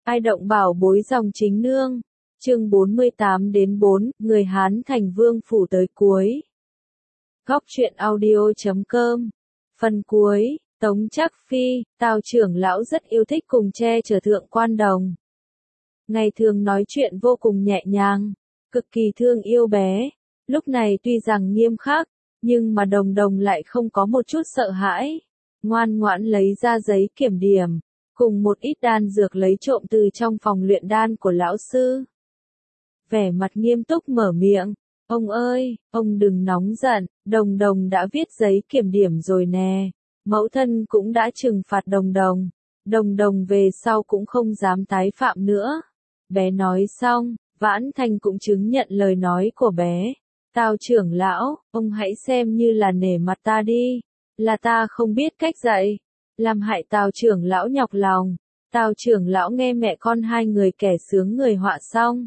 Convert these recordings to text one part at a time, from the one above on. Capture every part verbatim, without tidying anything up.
Ai động bảo bối dòng chính nương. Chương bốn mươi tám đến bốn, người Hán thành vương phủ tới cuối. Góc truyện audio chấm com. Phần cuối, Tống Trác Phi, Tào trưởng lão rất yêu thích cùng che chở Thượng Quan Đồng. Ngày thường nói chuyện vô cùng nhẹ nhàng, cực kỳ thương yêu bé. Lúc này tuy rằng nghiêm khắc, nhưng mà Đồng Đồng lại không có một chút sợ hãi. Ngoan ngoãn lấy ra giấy kiểm điểm, cùng một ít đan dược lấy trộm từ trong phòng luyện đan của lão sư. Vẻ mặt nghiêm túc mở miệng, ông ơi, ông đừng nóng giận, Đồng Đồng đã viết giấy kiểm điểm rồi nè, mẫu thân cũng đã trừng phạt Đồng Đồng, Đồng Đồng về sau cũng không dám tái phạm nữa. Bé nói xong, Vãn Thanh cũng chứng nhận lời nói của bé. Tào trưởng lão, ông hãy xem như là nể mặt ta đi, là ta không biết cách dạy, làm hại Tào trưởng lão nhọc lòng. Tào trưởng lão nghe mẹ con hai người kẻ sướng người họa xong,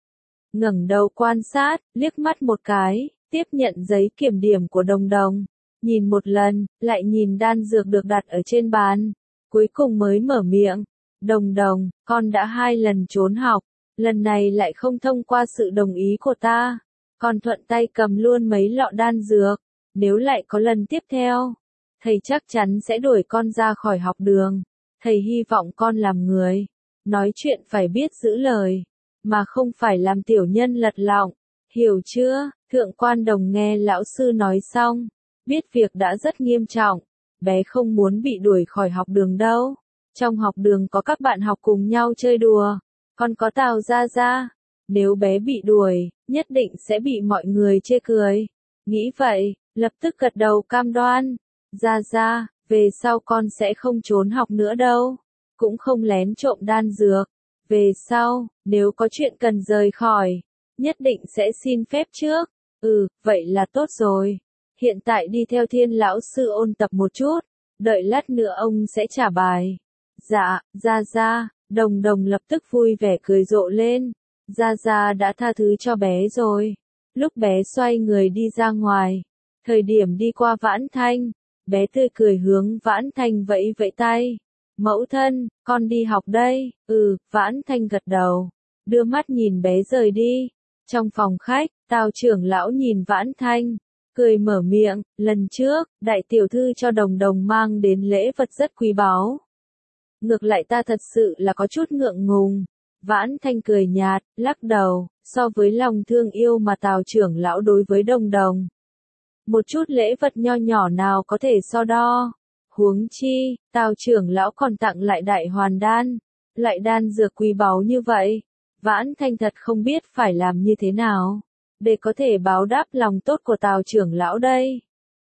ngẩng đầu quan sát, liếc mắt một cái, tiếp nhận giấy kiểm điểm của Đồng Đồng, nhìn một lần, lại nhìn đan dược được đặt ở trên bàn, cuối cùng mới mở miệng, Đồng Đồng, con đã hai lần trốn học, lần này lại không thông qua sự đồng ý của ta, con thuận tay cầm luôn mấy lọ đan dược, nếu lại có lần tiếp theo, thầy chắc chắn sẽ đuổi con ra khỏi học đường, thầy hy vọng con làm người, nói chuyện phải biết giữ lời, mà không phải làm tiểu nhân lật lọng, hiểu chưa? Thượng Quan Đồng nghe lão sư nói xong, biết việc đã rất nghiêm trọng, bé không muốn bị đuổi khỏi học đường đâu, trong học đường có các bạn học cùng nhau chơi đùa, còn có Tào gia gia, nếu bé bị đuổi, nhất định sẽ bị mọi người chê cười. Nghĩ vậy, lập tức gật đầu cam đoan, gia gia, về sau con sẽ không trốn học nữa đâu, cũng không lén trộm đan dược. Về sau, nếu có chuyện cần rời khỏi, nhất định sẽ xin phép trước. Ừ, vậy là tốt rồi. Hiện tại đi theo Thiên lão sư ôn tập một chút, đợi lát nữa ông sẽ trả bài. Dạ, gia gia, Đồng Đồng lập tức vui vẻ cười rộ lên. Gia gia đã tha thứ cho bé rồi. Lúc bé xoay người đi ra ngoài, thời điểm đi qua Vãn Thanh, bé tươi cười hướng Vãn Thanh vẫy vẫy tay. Mẫu thân, con đi học đây. Ừ, Vãn Thanh gật đầu, đưa mắt nhìn bé rời đi. Trong phòng khách, Tào trưởng lão nhìn Vãn Thanh, cười mở miệng, lần trước, đại tiểu thư cho Đồng Đồng mang đến lễ vật rất quý báu. Ngược lại ta thật sự là có chút ngượng ngùng. Vãn Thanh cười nhạt, lắc đầu, so với lòng thương yêu mà Tào trưởng lão đối với Đồng Đồng, một chút lễ vật nho nhỏ nào có thể so đo. Huống chi, Tào trưởng lão còn tặng lại đại hoàn đan, lại đan dược quý báu như vậy, Vãn Thanh thật không biết phải làm như thế nào, để có thể báo đáp lòng tốt của Tào trưởng lão đây.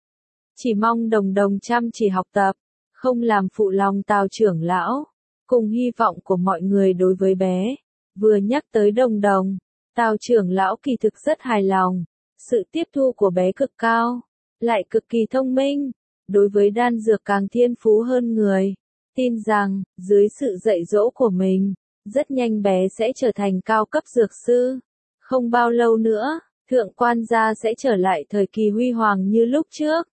Chỉ mong Đồng Đồng chăm chỉ học tập, không làm phụ lòng Tào trưởng lão, cùng hy vọng của mọi người đối với bé. Vừa nhắc tới Đồng Đồng, Tào trưởng lão kỳ thực rất hài lòng, sự tiếp thu của bé cực cao, lại cực kỳ thông minh. Đối với đan dược càng thiên phú hơn người, tin rằng, dưới sự dạy dỗ của mình, rất nhanh bé sẽ trở thành cao cấp dược sư. Không bao lâu nữa, Thượng Quan gia sẽ trở lại thời kỳ huy hoàng như lúc trước.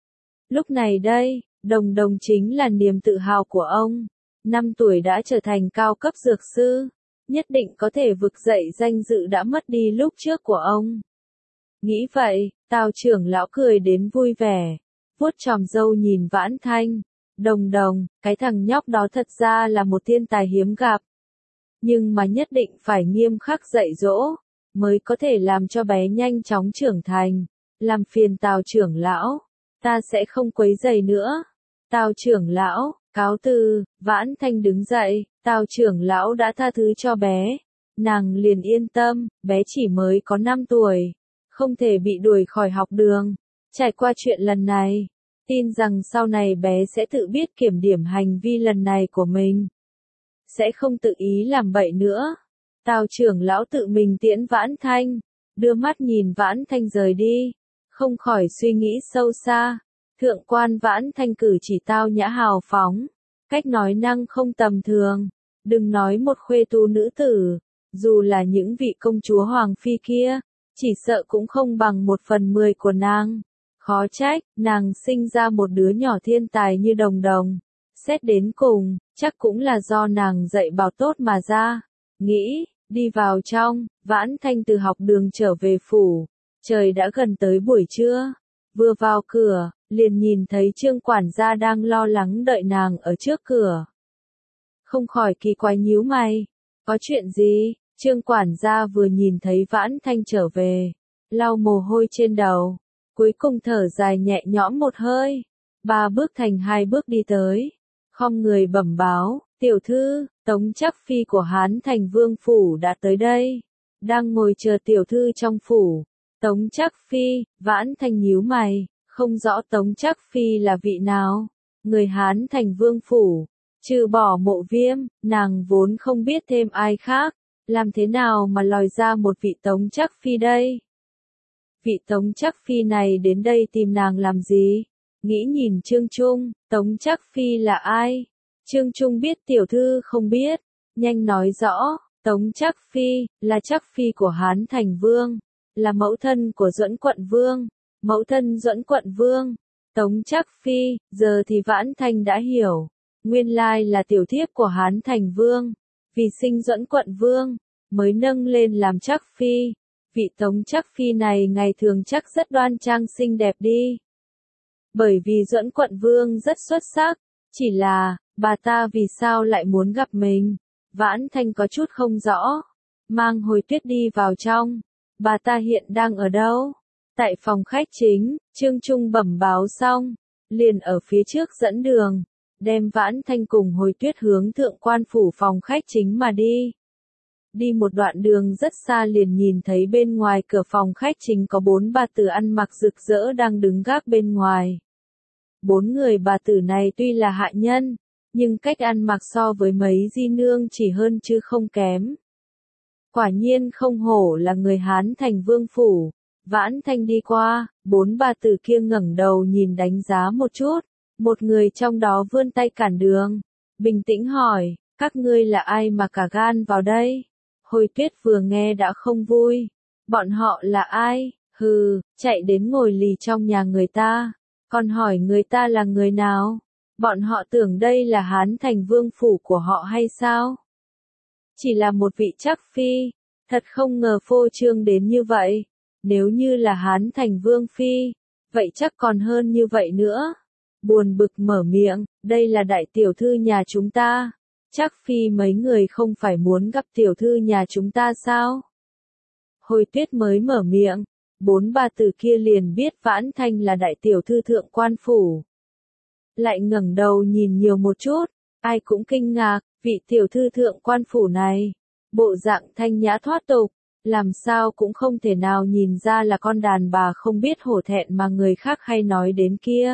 Lúc này đây, Đồng Đồng chính là niềm tự hào của ông. Năm tuổi đã trở thành cao cấp dược sư, nhất định có thể vực dậy danh dự đã mất đi lúc trước của ông. Nghĩ vậy, Tào trưởng lão cười đến vui vẻ, vuốt chòm râu nhìn Vãn Thanh, Đồng Đồng, cái thằng nhóc đó thật ra là một thiên tài hiếm gặp. Nhưng mà nhất định phải nghiêm khắc dạy dỗ, mới có thể làm cho bé nhanh chóng trưởng thành. Làm phiền Tào trưởng lão, ta sẽ không quấy rầy nữa. Tào trưởng lão, cáo từ. Vãn Thanh đứng dậy, Tào trưởng lão đã tha thứ cho bé. Nàng liền yên tâm, bé chỉ mới có năm tuổi, không thể bị đuổi khỏi học đường. Trải qua chuyện lần này, tin rằng sau này bé sẽ tự biết kiểm điểm hành vi lần này của mình, sẽ không tự ý làm bậy nữa. Tào trưởng lão tự mình tiễn Vãn Thanh, đưa mắt nhìn Vãn Thanh rời đi, không khỏi suy nghĩ sâu xa. Thượng Quan Vãn Thanh cử chỉ tao nhã hào phóng, cách nói năng không tầm thường, đừng nói một khuê tú nữ tử, dù là những vị công chúa hoàng phi kia, chỉ sợ cũng không bằng một phần mười của nàng. Khó trách, nàng sinh ra một đứa nhỏ thiên tài như Đồng Đồng, Xét đến cùng, chắc cũng là do nàng dạy bảo tốt mà ra. Nghĩ, đi vào trong, Vãn Thanh từ học đường trở về phủ. Trời đã gần tới buổi trưa. Vừa vào cửa, liền nhìn thấy Trương quản gia đang lo lắng đợi nàng ở trước cửa. Không khỏi kỳ quái nhíu mày. Có chuyện gì? Trương quản gia vừa nhìn thấy Vãn Thanh trở về, lau mồ hôi trên đầu, cuối cùng thở dài nhẹ nhõm một hơi. Ba bước thành hai bước đi tới, khom người bẩm báo, tiểu thư, Tống Trắc Phi của Hán Thành Vương Phủ đã tới đây, đang ngồi chờ tiểu thư trong phủ. Tống Trắc Phi, Vãn Thanh nhíu mày, không rõ Tống Trắc Phi là vị nào, người Hán Thành Vương Phủ, trừ bỏ Mộ Viêm, nàng vốn không biết thêm ai khác, làm thế nào mà lòi ra một vị Tống Trắc Phi đây? Vị Tống Trắc Phi này đến đây tìm nàng làm gì? Nghĩ nhìn Trương Trung, Tống Trắc Phi là ai? Trương Trung biết tiểu thư không biết, nhanh nói rõ, Tống Trắc Phi, là Trắc Phi của Hán Thành Vương, là mẫu thân của Duẫn Quận Vương, mẫu thân Duẫn Quận Vương, Tống Trắc Phi, giờ thì Vãn Thanh đã hiểu, nguyên lai là tiểu thiếp của Hán Thành Vương, vì sinh Duẫn Quận Vương, mới nâng lên làm Trắc Phi. Vị Tống Trắc Phi này ngày thường chắc rất đoan trang xinh đẹp đi. Bởi vì Duẫn Quận Vương rất xuất sắc, chỉ là, bà ta vì sao lại muốn gặp mình? Vãn Thanh có chút không rõ. Mang Hồi Tuyết đi vào trong. Bà ta hiện đang ở đâu? Tại phòng khách chính, Trương Trung bẩm báo xong, liền ở phía trước dẫn đường, đem Vãn Thanh cùng Hồi Tuyết hướng thượng quan phủ phòng khách chính mà đi. Đi một đoạn đường rất xa liền nhìn thấy bên ngoài cửa phòng khách chính có bốn bà tử ăn mặc rực rỡ đang đứng gác bên ngoài. Bốn người bà tử này tuy là hạ nhân, nhưng cách ăn mặc so với mấy di nương chỉ hơn chứ không kém. Quả nhiên không hổ là người Hán Thành Vương Phủ. Vãn Thanh đi qua, bốn bà tử kia ngẩng đầu nhìn đánh giá một chút, một người trong đó vươn tay cản đường, bình tĩnh hỏi, các ngươi là ai mà cả gan vào đây? Hồi Tuyết vừa nghe đã không vui. Bọn họ là ai? Hừ, chạy đến ngồi lì trong nhà người ta. Còn hỏi người ta là người nào? Bọn họ tưởng đây là Hán Thành Vương Phủ của họ hay sao? Chỉ là một vị Trắc Phi. Thật không ngờ phô trương đến như vậy. Nếu như là Hán Thành Vương Phi, vậy chắc còn hơn như vậy nữa. Buồn bực mở miệng, đây là đại tiểu thư nhà chúng ta. Trắc Phi mấy người không phải muốn gặp tiểu thư nhà chúng ta sao? Hồi Tuyết mới mở miệng, bốn bà tử kia liền biết Vãn Thanh là đại tiểu thư thượng quan phủ. Lại ngẩng đầu nhìn nhiều một chút, ai cũng kinh ngạc, vị tiểu thư thượng quan phủ này, bộ dạng thanh nhã thoát tục, làm sao cũng không thể nào nhìn ra là con đàn bà không biết hổ thẹn mà người khác hay nói đến kia.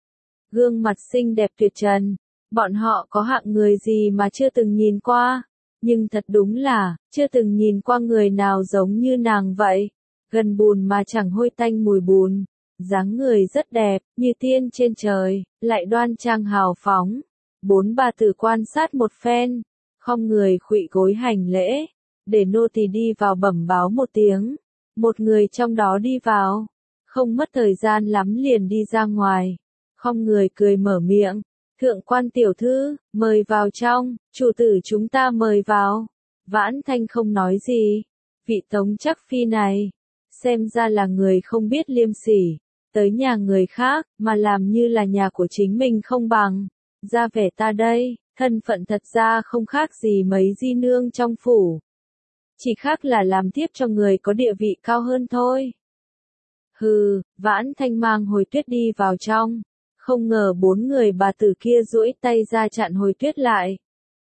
Gương mặt xinh đẹp tuyệt trần. Bọn họ có hạng người gì mà chưa từng nhìn qua, nhưng thật đúng là, chưa từng nhìn qua người nào giống như nàng vậy, gần bùn mà chẳng hôi tanh mùi bùn, dáng người rất đẹp, như tiên trên trời, lại đoan trang hào phóng. Bốn bà tử quan sát một phen, khom người khuỵu gối hành lễ, để nô tỳ đi vào bẩm báo một tiếng, một người trong đó đi vào, không mất thời gian lắm liền đi ra ngoài, khom người cười mở miệng. Thượng quan tiểu thư, mời vào trong, chủ tử chúng ta mời vào. Vãn Thanh không nói gì. Vị Tống Trắc Phi này, xem ra là người không biết liêm sỉ, tới nhà người khác, mà làm như là nhà của chính mình không bằng. Ra vẻ ta đây, thân phận thật ra không khác gì mấy di nương trong phủ. Chỉ khác là làm tiếp cho người có địa vị cao hơn thôi. Hừ, Vãn Thanh mang Hồi Tuyết đi vào trong. Không ngờ bốn người bà tử kia duỗi tay ra chặn Hồi Tuyết lại.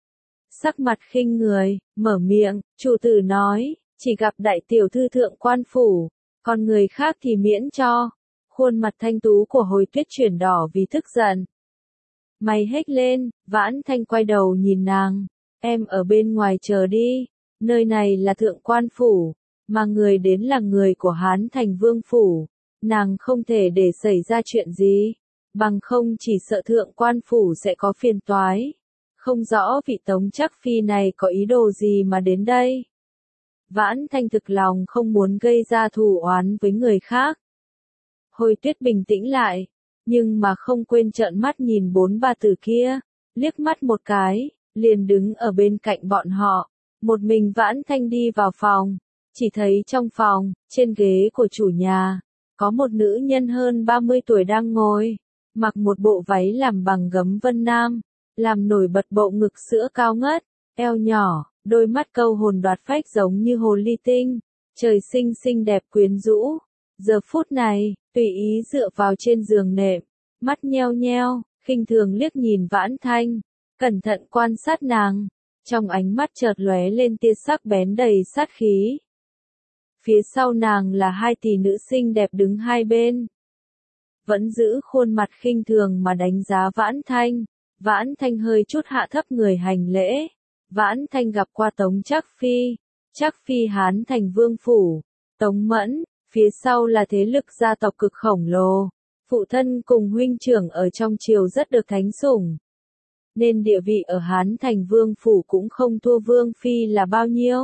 Sắc mặt khinh người, mở miệng, chủ tử nói, chỉ gặp đại tiểu thư thượng quan phủ, còn người khác thì miễn cho. Khuôn mặt thanh tú của Hồi Tuyết chuyển đỏ vì tức giận. Mày hét lên, Vãn Thanh quay đầu nhìn nàng, em ở bên ngoài chờ đi, nơi này là thượng quan phủ, mà người đến là người của Hán Thành Vương Phủ, nàng không thể để xảy ra chuyện gì. Bằng không chỉ sợ thượng quan phủ sẽ có phiền toái. Không rõ vị Tống Trắc Phi này có ý đồ gì mà đến đây. Vãn Thanh thực lòng không muốn gây ra thù oán với người khác. Hồi Tuyết bình tĩnh lại, nhưng mà không quên trợn mắt nhìn bốn bà tử kia. liếc mắt một cái, liền đứng ở bên cạnh bọn họ. Một mình Vãn Thanh đi vào phòng, chỉ thấy trong phòng, trên ghế của chủ nhà, có một nữ nhân hơn ba mươi tuổi đang ngồi, mặc một bộ váy làm bằng gấm vân nam, làm nổi bật bộ ngực sữa cao ngất, eo nhỏ, đôi mắt câu hồn đoạt phách giống như hồ ly tinh, trời sinh xinh đẹp quyến rũ. Giờ phút này, tùy ý dựa vào trên giường nệm, mắt nheo nheo, khinh thường liếc nhìn Vãn Thanh, cẩn thận quan sát nàng, trong ánh mắt chợt lóe lên tia sắc bén đầy sát khí. Phía sau nàng là hai tỷ nữ xinh đẹp đứng hai bên, vẫn giữ khuôn mặt khinh thường mà đánh giá Vãn Thanh. Vãn Thanh hơi chút hạ thấp người hành lễ. Vãn Thanh gặp qua Tống Trác Phi, Trác Phi Hán Thành Vương Phủ, Tống Mẫn, phía sau là thế lực gia tộc cực khổng lồ, phụ thân cùng huynh trưởng ở trong triều rất được thánh sủng, nên địa vị ở Hán Thành Vương Phủ cũng không thua Vương Phi là bao nhiêu.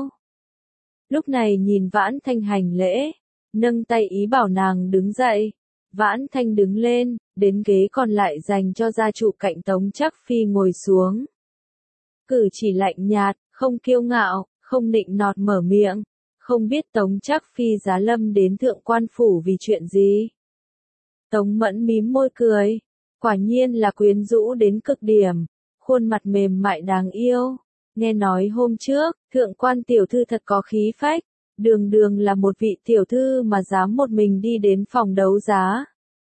Lúc này nhìn Vãn Thanh hành lễ, nâng tay ý bảo nàng đứng dậy. Vãn Thanh đứng lên, đến ghế còn lại dành cho gia chủ cạnh Tống Trác Phi ngồi xuống. Cử chỉ lạnh nhạt, không kiêu ngạo, không nịnh nọt mở miệng, không biết Tống Trác Phi giá lâm đến thượng quan phủ vì chuyện gì. Tống Mẫn mím môi cười, quả nhiên là quyến rũ đến cực điểm, khuôn mặt mềm mại đáng yêu. Nghe nói hôm trước, thượng quan tiểu thư thật có khí phách, đường đường là một vị tiểu thư mà dám một mình đi đến phòng đấu giá.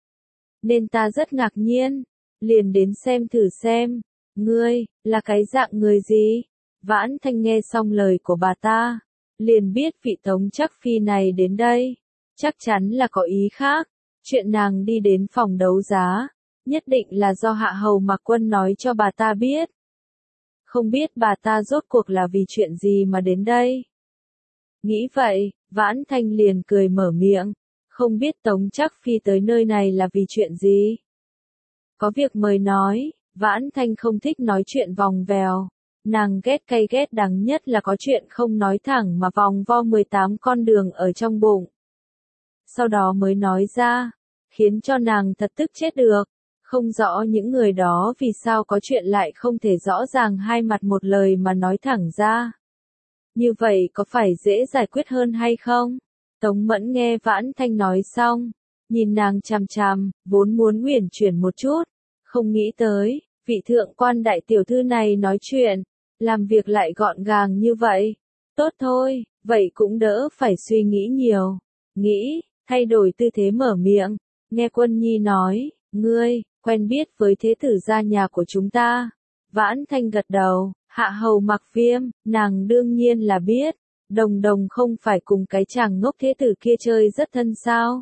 Nên ta rất ngạc nhiên, liền đến xem thử xem, ngươi, là cái dạng người gì? Vãn Thanh nghe xong lời của bà ta, liền biết vị Tống Trác Phi này đến đây, chắc chắn là có ý khác, chuyện nàng đi đến phòng đấu giá, nhất định là do Hạ Hầu Mạc Quân nói cho bà ta biết. Không biết bà ta rốt cuộc là vì chuyện gì mà đến đây? Nghĩ vậy, Vãn Thanh liền cười mở miệng, không biết Tống Trác Phi tới nơi này là vì chuyện gì? Có việc mời nói, Vãn Thanh không thích nói chuyện vòng vèo, nàng ghét cay ghét đắng nhất là có chuyện không nói thẳng mà vòng vo mười tám con đường ở trong bụng. Sau đó mới nói ra, khiến cho nàng thật tức chết được, không rõ những người đó vì sao có chuyện lại không thể rõ ràng hai mặt một lời mà nói thẳng ra. Như vậy có phải dễ giải quyết hơn hay không? Tống Mẫn nghe Vãn Thanh nói xong, nhìn nàng chằm chằm, vốn muốn uyển chuyển một chút, không nghĩ tới, vị thượng quan đại tiểu thư này nói chuyện, làm việc lại gọn gàng như vậy. Tốt thôi, vậy cũng đỡ phải suy nghĩ nhiều. Nghĩ, thay đổi tư thế mở miệng, nghe Quân Nhi nói, ngươi, quen biết với thế tử gia nhà của chúng ta. Vãn Thanh gật đầu, Hạ Hầu Mạc Viêm, nàng đương nhiên là biết, đồng đồng không phải cùng cái chàng ngốc thế tử kia chơi rất thân sao.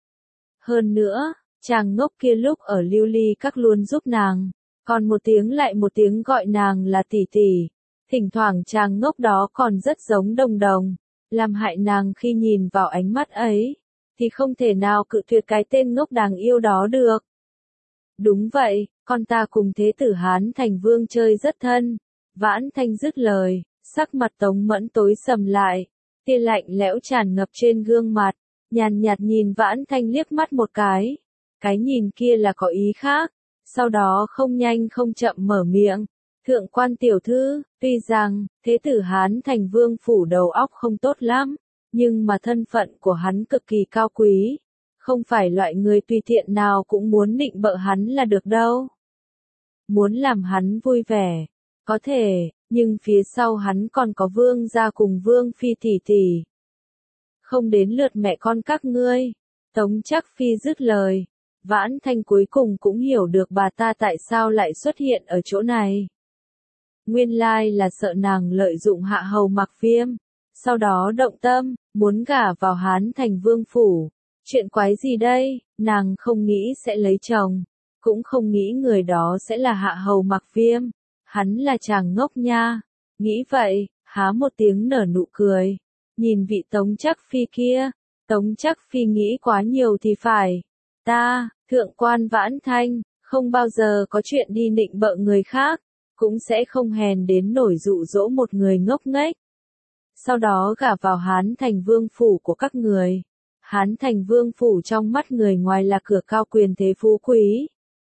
Hơn nữa, chàng ngốc kia lúc ở Lưu Ly Các luôn giúp nàng, còn một tiếng lại một tiếng gọi nàng là tỷ tỷ, thỉnh thoảng chàng ngốc đó còn rất giống đồng đồng, làm hại nàng khi nhìn vào ánh mắt ấy, thì không thể nào cự tuyệt cái tên ngốc đáng yêu đó được. Đúng vậy, con ta cùng thế tử Hán Thành Vương chơi rất thân. Vãn Thanh dứt lời, sắc mặt Tống Mẫn tối sầm lại, tia lạnh lẽo tràn ngập trên gương mặt, nhàn nhạt nhìn Vãn Thanh liếc mắt một cái. Cái nhìn kia là có ý khác, sau đó không nhanh không chậm mở miệng. Thượng quan tiểu thư, tuy rằng, thế tử Hán Thành Vương phủ đầu óc không tốt lắm, nhưng mà thân phận của hắn cực kỳ cao quý. Không phải loại người tùy tiện nào cũng muốn định bợ hắn là được đâu. Muốn làm hắn vui vẻ, có thể, nhưng phía sau hắn còn có vương gia cùng vương phi tỷ tỷ. Không đến lượt mẹ con các ngươi. Tống Trác Phi dứt lời. Vãn Thanh cuối cùng cũng hiểu được bà ta tại sao lại xuất hiện ở chỗ này. Nguyên lai là sợ nàng lợi dụng Hạ Hầu Mạc Viêm, sau đó động tâm, muốn gả vào Hán Thành Vương phủ. Chuyện quái gì đây, nàng không nghĩ sẽ lấy chồng, cũng không nghĩ người đó sẽ là Hạ Hầu Mạc Viêm, hắn là chàng ngốc nha. Nghĩ vậy, há một tiếng nở nụ cười, nhìn vị Tống Trác Phi kia, Tống Trác Phi nghĩ quá nhiều thì phải. Ta, thượng quan Vãn Thanh, không bao giờ có chuyện đi nịnh bợ người khác, cũng sẽ không hèn đến nổi dụ dỗ một người ngốc nghếch. Sau đó gả vào Hán Thành Vương phủ của các người. Hán Thành Vương phủ trong mắt người ngoài là cửa cao quyền thế phú quý.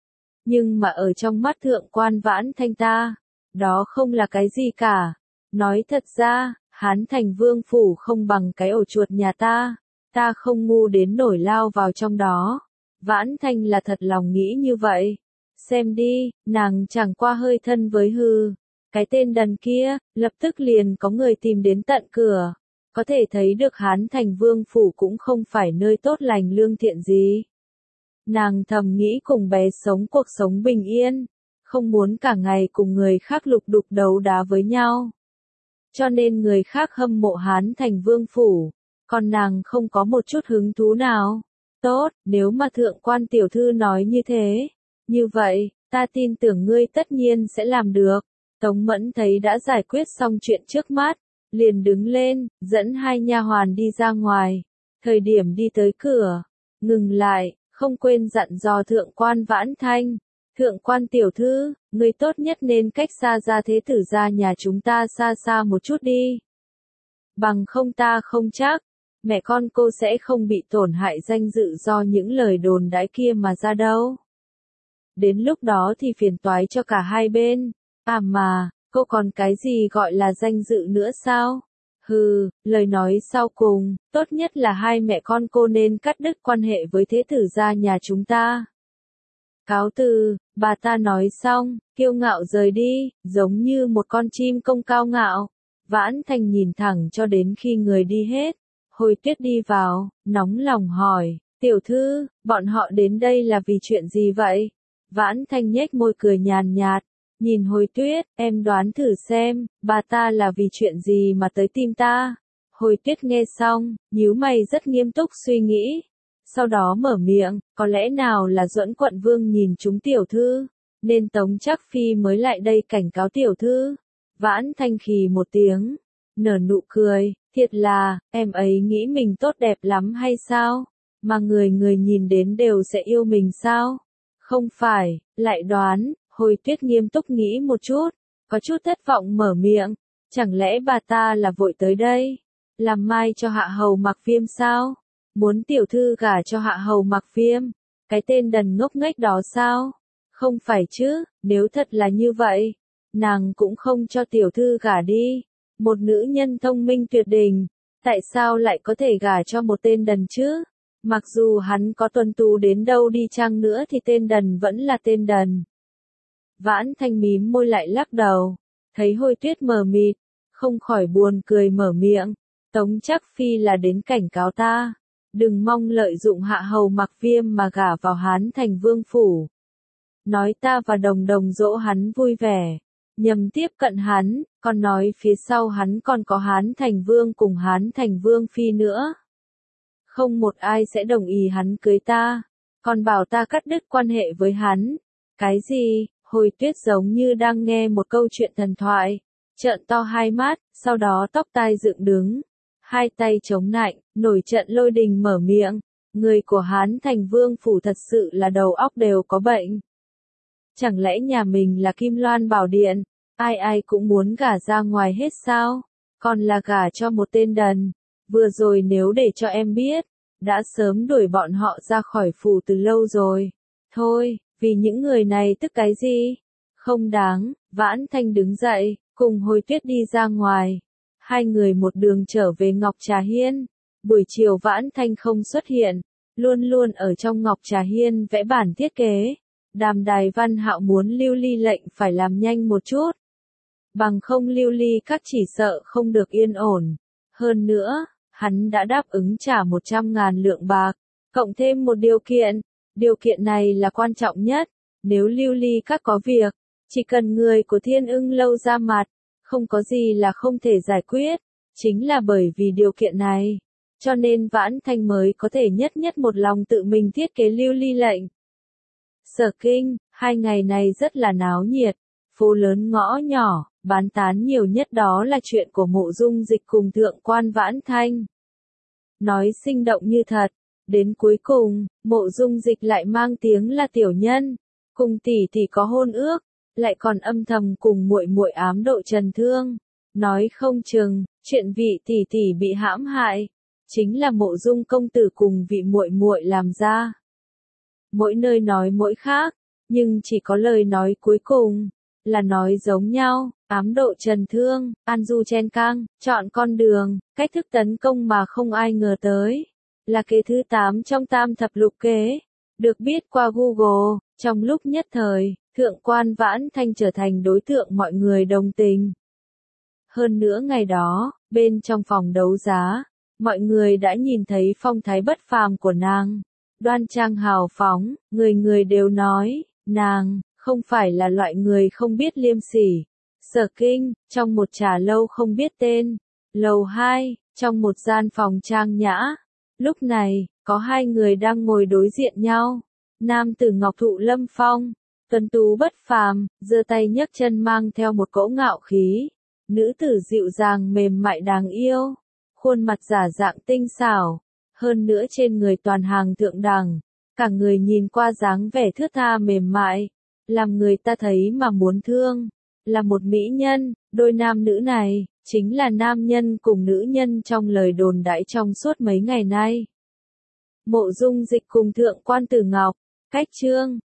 Nhưng mà ở trong mắt thượng quan Vãn Thanh ta, đó không là cái gì cả. Nói thật ra, Hán Thành Vương phủ không bằng cái ổ chuột nhà ta, ta không ngu đến nổi lao vào trong đó. Vãn Thanh là thật lòng nghĩ như vậy. Xem đi, nàng chẳng qua hơi thân với hư. Cái tên đần kia, lập tức liền có người tìm đến tận cửa. Có thể thấy được Hán Thành Vương phủ cũng không phải nơi tốt lành lương thiện gì. Nàng thầm nghĩ cùng bé sống cuộc sống bình yên, không muốn cả ngày cùng người khác lục đục đấu đá với nhau. Cho nên người khác hâm mộ Hán Thành Vương phủ, còn nàng không có một chút hứng thú nào. Tốt, nếu mà thượng quan tiểu thư nói như thế, như vậy, ta tin tưởng ngươi tất nhiên sẽ làm được. Tống Mẫn thấy đã giải quyết xong chuyện trước mắt, liền đứng lên, dẫn hai nha hoàn đi ra ngoài. Thời điểm đi tới cửa, ngừng lại, không quên dặn dò thượng quan Vãn Thanh. Thượng quan tiểu thư, người tốt nhất nên cách xa ra thế tử gia nhà chúng ta xa xa một chút đi. Bằng không ta không chắc, mẹ con cô sẽ không bị tổn hại danh dự do những lời đồn đãi kia mà ra đâu. Đến lúc đó thì phiền toái cho cả hai bên. À mà, cô còn cái gì gọi là danh dự nữa sao? Hừ, lời nói sau cùng, tốt nhất là hai mẹ con cô nên cắt đứt quan hệ với thế tử gia nhà chúng ta. Cáo từ, bà ta nói xong, kiêu ngạo rời đi, giống như một con chim công cao ngạo. Vãn Thanh nhìn thẳng cho đến khi người đi hết. Hồi Tuyết đi vào, nóng lòng hỏi, tiểu thư, bọn họ đến đây là vì chuyện gì vậy? Vãn Thanh nhếch môi cười nhàn nhạt, nhìn Hồi Tuyết, em đoán thử xem, bà ta là vì chuyện gì mà tới tìm ta? Hồi Tuyết nghe xong, nhíu mày rất nghiêm túc suy nghĩ. Sau đó mở miệng, có lẽ nào là Duẫn quận vương nhìn chúng tiểu thư, nên Tống Trác Phi mới lại đây cảnh cáo tiểu thư. Vãn Thanh khì một tiếng, nở nụ cười, thiệt là, em ấy nghĩ mình tốt đẹp lắm hay sao? Mà người người nhìn đến đều sẽ yêu mình sao? Không phải, lại đoán, Hồi Tuyết nghiêm túc nghĩ một chút, có chút thất vọng mở miệng, chẳng lẽ bà ta là vội tới đây, làm mai cho hạ hầu Mặc Viêm sao? Muốn tiểu thư gả cho hạ hầu Mặc Viêm, cái tên đần ngốc nghếch đó sao? Không phải chứ, nếu thật là như vậy, nàng cũng không cho tiểu thư gả đi. Một nữ nhân thông minh tuyệt đỉnh, tại sao lại có thể gả cho một tên đần chứ? Mặc dù hắn có tuân tú đến đâu đi chăng nữa thì tên đần vẫn là tên đần. Vãn Thanh mím môi lại lắc đầu, thấy Hồi Tuyết mờ mịt, không khỏi buồn cười mở miệng, Tống Trác Phi là đến cảnh cáo ta, đừng mong lợi dụng hạ hầu Mặc Viêm mà gả vào Hán Thành Vương phủ. Nói ta và đồng đồng dỗ hắn vui vẻ, nhằm tiếp cận hắn, còn nói phía sau hắn còn có Hán Thành Vương cùng Hán Thành Vương Phi nữa. Không một ai sẽ đồng ý hắn cưới ta, còn bảo ta cắt đứt quan hệ với hắn. Cái gì? Hồi Tuyết giống như đang nghe một câu chuyện thần thoại, trợn to hai mắt, sau đó tóc tai dựng đứng, hai tay chống nạnh, nổi trận lôi đình mở miệng, người của Hán Thành Vương phủ thật sự là đầu óc đều có bệnh. Chẳng lẽ nhà mình là Kim Loan Bảo Điện, ai ai cũng muốn gả ra ngoài hết sao? Còn là gả cho một tên đần. Vừa rồi nếu để cho em biết, đã sớm đuổi bọn họ ra khỏi phủ từ lâu rồi. Thôi, vì những người này tức cái gì? Không đáng. Vãn Thanh đứng dậy, cùng Hồi Tuyết đi ra ngoài. Hai người một đường trở về Ngọc Trà Hiên. Buổi chiều Vãn Thanh không xuất hiện, luôn luôn ở trong Ngọc Trà Hiên vẽ bản thiết kế. Đàm Đài Văn Hạo muốn Lưu Ly lệnh phải làm nhanh một chút. Bằng không Lưu Ly các chỉ sợ không được yên ổn. Hơn nữa, hắn đã đáp ứng trả một trăm ngàn lượng bạc, cộng thêm một điều kiện. Điều kiện này là quan trọng nhất. Nếu Lưu Ly các có việc, chỉ cần người của Thiên Ưng Lâu ra mặt, không có gì là không thể giải quyết. Chính là bởi vì điều kiện này, cho nên Vãn Thanh mới có thể nhất nhất một lòng tự mình thiết kế Lưu Ly lệnh. Sở Kinh, hai ngày này rất là náo nhiệt, phố lớn ngõ nhỏ, bán tán nhiều nhất đó là chuyện của Mộ Dung Dịch cùng thượng quan Vãn Thanh. Nói sinh động như thật, đến cuối cùng, Mộ Dung Dịch lại mang tiếng là tiểu nhân, cùng tỷ tỷ có hôn ước, lại còn âm thầm cùng muội muội ám độ Trần Thương. Nói không chừng, chuyện vị tỷ tỷ bị hãm hại, chính là Mộ Dung công tử cùng vị muội muội làm ra. Mỗi nơi nói mỗi khác, nhưng chỉ có lời nói cuối cùng là nói giống nhau, ám độ trần thương, an du chen cang, chọn con đường, cách thức tấn công mà không ai ngờ tới, là kế thứ tám trong tam thập lục kế, được biết qua Google, trong lúc nhất thời, thượng quan Vãn Thanh trở thành đối tượng mọi người đồng tình. Hơn nữa ngày đó, bên trong phòng đấu giá, mọi người đã nhìn thấy phong thái bất phàm của nàng, đoan trang hào phóng, người người đều nói, nàng không phải là loại người không biết liêm sỉ. Sở Kinh, trong một trà lâu không biết tên, lầu hai, trong một gian phòng trang nhã. Lúc này, có hai người đang ngồi đối diện nhau. Nam tử ngọc thụ lâm phong, tuấn tú bất phàm, giơ tay nhấc chân mang theo một cỗ ngạo khí. Nữ tử dịu dàng mềm mại đáng yêu, khuôn mặt giả dạng tinh xảo, hơn nữa trên người toàn hàng thượng đẳng, cả người nhìn qua dáng vẻ thướt tha mềm mại, làm người ta thấy mà muốn thương, là một mỹ nhân. Đôi nam nữ này, chính là nam nhân cùng nữ nhân trong lời đồn đãi trong suốt mấy ngày nay. Mộ Dung Dịch cùng Thượng quan Tử Ngọc, cách chương